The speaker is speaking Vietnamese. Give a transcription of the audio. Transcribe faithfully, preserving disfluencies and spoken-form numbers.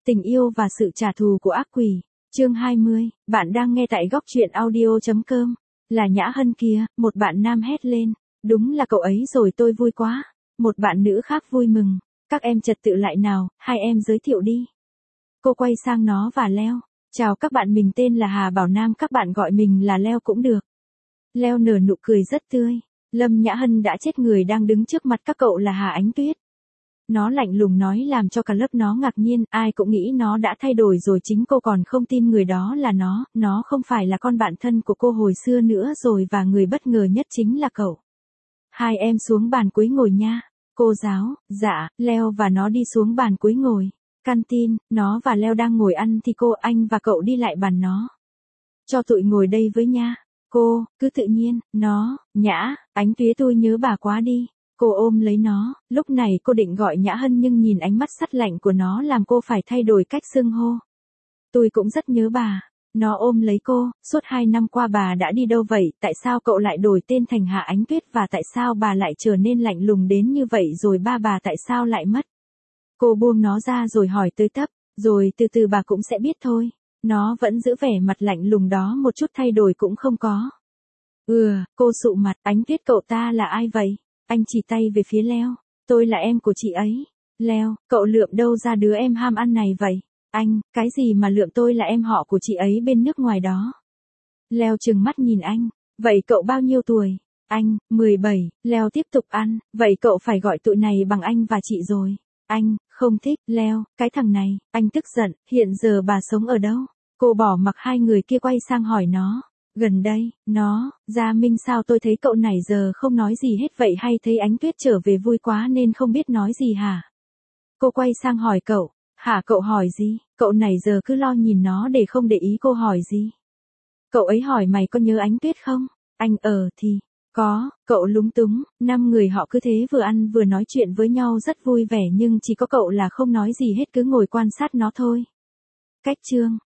Tình yêu và sự trả thù của ác quỷ. Chương hai mươi, bạn đang nghe tại góc truyện audio chấm com. Là Nhã Hân kìa, một bạn nam hét lên. Đúng là cậu ấy rồi, tôi vui quá. Một bạn nữ khác vui mừng. Các em trật tự lại nào, hai em giới thiệu đi. Cô quay sang nó và Leo. Chào các bạn, mình tên là Hà Bảo Nam, các bạn gọi mình là Leo cũng được. Leo nở nụ cười rất tươi. Lâm Nhã Hân đã chết người đang đứng trước mặt các cậu là Hà Ánh Tuyết. Nó lạnh lùng nói làm cho cả lớp nó ngạc nhiên, ai cũng nghĩ nó đã thay đổi rồi, chính cô còn không tin người đó là nó, nó không phải là con bạn thân của cô hồi xưa nữa rồi, và người bất ngờ nhất chính là cậu. Hai em xuống bàn cuối ngồi nha. Cô giáo, dạ. Leo và nó đi xuống bàn cuối ngồi. Canteen, nó và Leo đang ngồi ăn thì cô, anh và cậu đi lại bàn nó. Cho tụi ngồi đây với nha. Cô, cứ tự nhiên. Nó, Nhã, Ánh Tuyết, tôi nhớ bà quá đi. Cô ôm lấy nó, lúc này cô định gọi Nhã Hân nhưng nhìn ánh mắt sắt lạnh của nó làm cô phải thay đổi cách xưng hô. Tôi cũng rất nhớ bà. Nó ôm lấy cô, suốt hai năm qua bà đã đi đâu vậy, tại sao cậu lại đổi tên thành Hà Ánh Tuyết, và tại sao bà lại trở nên lạnh lùng đến như vậy, rồi ba bà tại sao lại mất? Cô buông nó ra rồi hỏi tới tấp, rồi từ từ bà cũng sẽ biết thôi. Nó vẫn giữ vẻ mặt lạnh lùng đó, một chút thay đổi cũng không có. Ừ, cô sụ mặt. Ánh Tuyết, cậu ta là ai vậy? Anh chỉ tay về phía Leo. Tôi là em của chị ấy. Leo, cậu lượm đâu ra đứa em ham ăn này vậy? Anh, cái gì mà lượm, tôi là em họ của chị ấy bên nước ngoài đó. Leo trừng mắt nhìn anh. Vậy cậu bao nhiêu tuổi? Anh, mười bảy. Leo tiếp tục ăn. Vậy cậu phải gọi tụi này bằng anh và chị rồi. Anh, không thích. Leo, cái thằng này. Anh tức giận. Hiện giờ bà sống ở đâu? Cô bỏ mặc hai người kia quay sang hỏi nó. Gần đây. Nó, Gia Minh, sao tôi thấy cậu này giờ không nói gì hết vậy, hay thấy Ánh Tuyết trở về vui quá nên không biết nói gì hả? Cô quay sang hỏi cậu. Hả, cậu hỏi gì? Cậu này giờ cứ lo nhìn nó để không để ý cô hỏi gì. Cậu ấy hỏi mày có nhớ Ánh Tuyết không? Anh ờ thì, có. Cậu lúng túng. Năm người họ cứ thế vừa ăn vừa nói chuyện với nhau rất vui vẻ, nhưng chỉ có cậu là không nói gì hết, cứ ngồi quan sát nó thôi. Cách chương.